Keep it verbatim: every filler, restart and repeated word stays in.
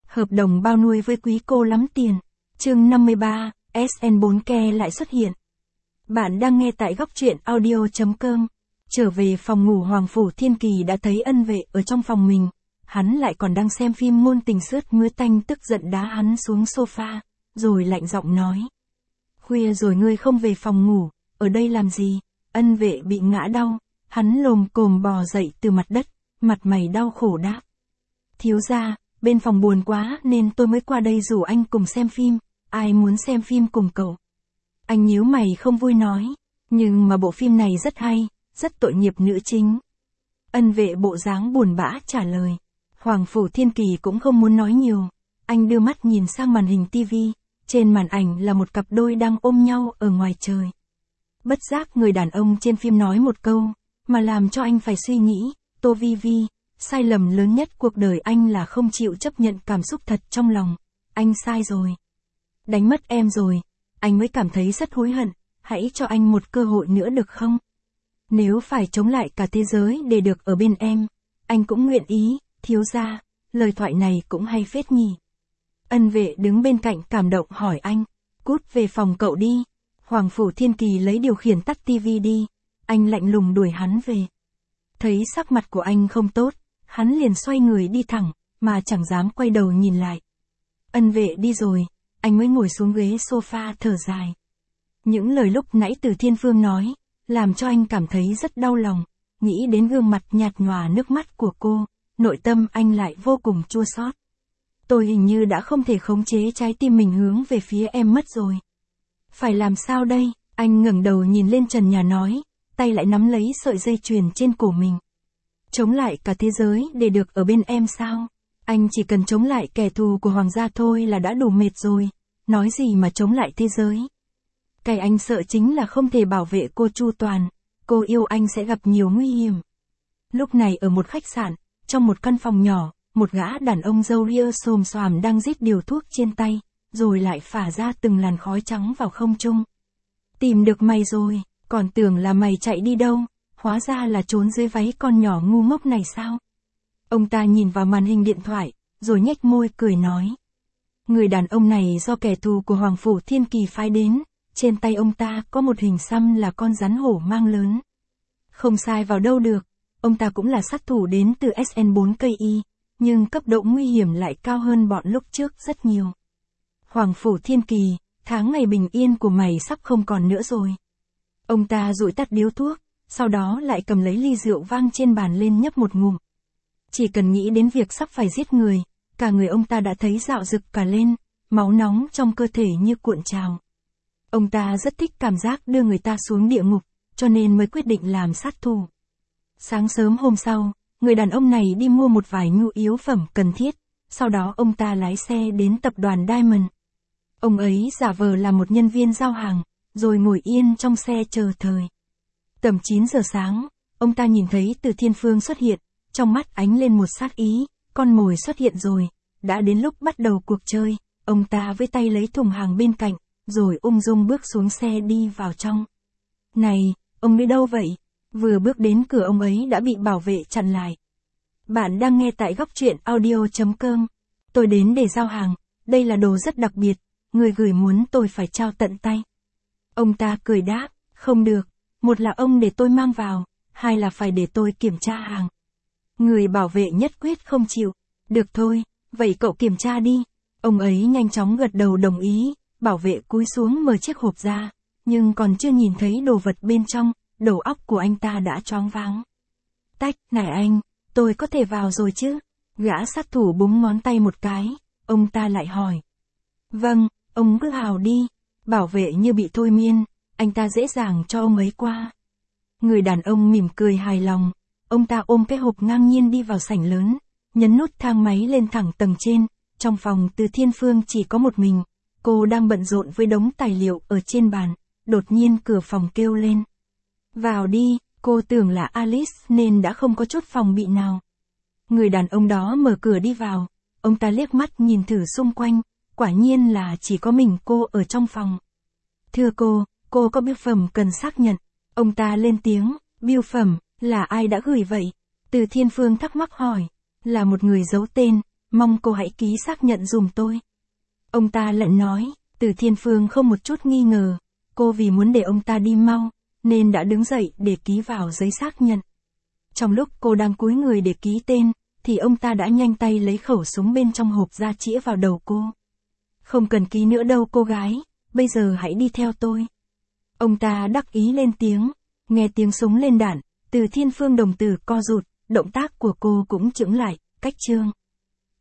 Hợp đồng bao nuôi với quý cô lắm tiền. Chương năm mươi ba, ét en bốn Care lại xuất hiện. Bạn đang nghe tại góc truyện audio chấm com. Trở về phòng ngủ, Hoàng Phủ Thiên Kỳ đã thấy Ân Vệ ở trong phòng mình. Hắn lại còn đang xem phim ngôn tình sướt mướt, tanh tức giận đá hắn xuống sofa, rồi lạnh giọng nói. Khuya rồi ngươi không về phòng ngủ, ở đây làm gì? Ân Vệ bị ngã đau, hắn lồm cồm bò dậy từ mặt đất, mặt mày đau khổ đáp. Thiếu gia, bên phòng buồn quá nên tôi mới qua đây rủ anh cùng xem phim, ai muốn xem phim cùng cậu? Anh nhíu mày không vui nói, nhưng mà bộ phim này rất hay, rất tội nghiệp nữ chính. Ân Vệ bộ dáng buồn bã trả lời. Hoàng Phủ Thiên Kỳ cũng không muốn nói nhiều, anh đưa mắt nhìn sang màn hình tivi, trên màn ảnh là một cặp đôi đang ôm nhau ở ngoài trời. Bất giác người đàn ông trên phim nói một câu, mà làm cho anh phải suy nghĩ, Tô Vi Vi, sai lầm lớn nhất cuộc đời anh là không chịu chấp nhận cảm xúc thật trong lòng, anh sai rồi. Đánh mất em rồi, anh mới cảm thấy rất hối hận, hãy cho anh một cơ hội nữa được không? Nếu phải chống lại cả thế giới để được ở bên em, anh cũng nguyện ý, thiếu gia, lời thoại này cũng hay phết nhỉ. Ân Vệ đứng bên cạnh cảm động hỏi anh, cút về phòng cậu đi. Hoàng Phủ Thiên Kỳ lấy điều khiển tắt tivi đi, anh lạnh lùng đuổi hắn về. Thấy sắc mặt của anh không tốt, hắn liền xoay người đi thẳng, mà chẳng dám quay đầu nhìn lại. Ân Vệ đi rồi, anh mới ngồi xuống ghế sofa thở dài. Những lời lúc nãy Từ Thiên Phương nói, làm cho anh cảm thấy rất đau lòng, nghĩ đến gương mặt nhạt nhòa nước mắt của cô, nội tâm anh lại vô cùng chua xót. Tôi hình như đã không thể khống chế trái tim mình hướng về phía em mất rồi. Phải làm sao đây? Anh ngẩng đầu nhìn lên trần nhà nói, tay lại nắm lấy sợi dây chuyền trên cổ mình. Chống lại cả thế giới để được ở bên em sao? Anh chỉ cần chống lại kẻ thù của hoàng gia thôi là đã đủ mệt rồi, nói gì mà chống lại thế giới. Cái anh sợ chính là không thể bảo vệ cô chu toàn, cô yêu anh sẽ gặp nhiều nguy hiểm. Lúc này ở một khách sạn, trong một căn phòng nhỏ, một gã đàn ông râu ria xồm xoàm đang rít điều thuốc trên tay, rồi lại phả ra từng làn khói trắng vào không trung. Tìm được mày rồi, còn tưởng là mày chạy đi đâu, hóa ra là trốn dưới váy con nhỏ ngu ngốc này sao? Ông ta nhìn vào màn hình điện thoại, rồi nhếch môi cười nói. Người đàn ông này do kẻ thù của Hoàng Phủ Thiên Kỳ phái đến, trên tay ông ta có một hình xăm là con rắn hổ mang lớn. Không sai vào đâu được, ông ta cũng là sát thủ đến từ ét en bốn K I, nhưng cấp độ nguy hiểm lại cao hơn bọn lúc trước rất nhiều. Hoàng Phủ Thiên Kỳ, tháng ngày bình yên của mày sắp không còn nữa rồi. Ông ta dụi tắt điếu thuốc, sau đó lại cầm lấy ly rượu vang trên bàn lên nhấp một ngụm. Chỉ cần nghĩ đến việc sắp phải giết người, cả người ông ta đã thấy dạo rực cả lên, máu nóng trong cơ thể như cuộn trào. Ông ta rất thích cảm giác đưa người ta xuống địa ngục, cho nên mới quyết định làm sát thủ. Sáng sớm hôm sau, người đàn ông này đi mua một vài nhu yếu phẩm cần thiết, sau đó ông ta lái xe đến tập đoàn Diamond. Ông ấy giả vờ là một nhân viên giao hàng, rồi ngồi yên trong xe chờ thời. Tầm chín giờ sáng, ông ta nhìn thấy Từ Thiên Phương xuất hiện, trong mắt ánh lên một sát ý, con mồi xuất hiện rồi, đã đến lúc bắt đầu cuộc chơi. Ông ta với tay lấy thùng hàng bên cạnh, rồi ung dung bước xuống xe đi vào trong. Này, ông đi đâu vậy? Vừa bước đến cửa ông ấy đã bị bảo vệ chặn lại. Bạn đang nghe tại góc truyện audio chấm com. Tôi đến để giao hàng, đây là đồ rất đặc biệt, người gửi muốn tôi phải trao tận tay. Ông ta cười đáp, không được, một là ông để tôi mang vào, hai là phải để tôi kiểm tra hàng. Người bảo vệ nhất quyết không chịu, được thôi, vậy cậu kiểm tra đi. Ông ấy nhanh chóng gật đầu đồng ý, bảo vệ cúi xuống mở chiếc hộp ra, nhưng còn chưa nhìn thấy đồ vật bên trong, đầu óc của anh ta đã choáng váng. Tách, này anh, tôi có thể vào rồi chứ? Gã sát thủ búng ngón tay một cái, ông ta lại hỏi. Vâng, ông cứ vào đi. Bảo vệ như bị thôi miên, anh ta dễ dàng cho ông ấy qua. Người đàn ông mỉm cười hài lòng, ông ta ôm cái hộp ngang nhiên đi vào sảnh lớn, nhấn nút thang máy lên thẳng tầng trên. Trong phòng Từ Thiên Phương chỉ có một mình, cô đang bận rộn với đống tài liệu ở trên bàn, đột nhiên cửa phòng kêu lên. Vào đi, cô tưởng là Alice nên đã không có chút phòng bị nào. Người đàn ông đó mở cửa đi vào, ông ta liếc mắt nhìn thử xung quanh, quả nhiên là chỉ có mình cô ở trong phòng. Thưa cô, cô có bưu phẩm cần xác nhận. Ông ta lên tiếng, bưu phẩm, là ai đã gửi vậy? Từ Thiên Phương thắc mắc hỏi, là một người giấu tên, Mong cô hãy ký xác nhận dùm tôi. Ông ta lại nói, Từ Thiên Phương không một chút nghi ngờ, cô vì muốn để ông ta đi mau, nên đã đứng dậy để ký vào giấy xác nhận. Trong lúc cô đang cúi người để ký tên, thì ông ta đã nhanh tay lấy khẩu súng bên trong hộp ra chĩa vào đầu cô. Không cần ký nữa đâu cô gái, bây giờ hãy đi theo tôi. Ông ta đắc ý lên tiếng, nghe tiếng súng lên đạn, Từ Thiên Phương đồng tử co rụt, động tác của cô cũng chững lại, cách chương.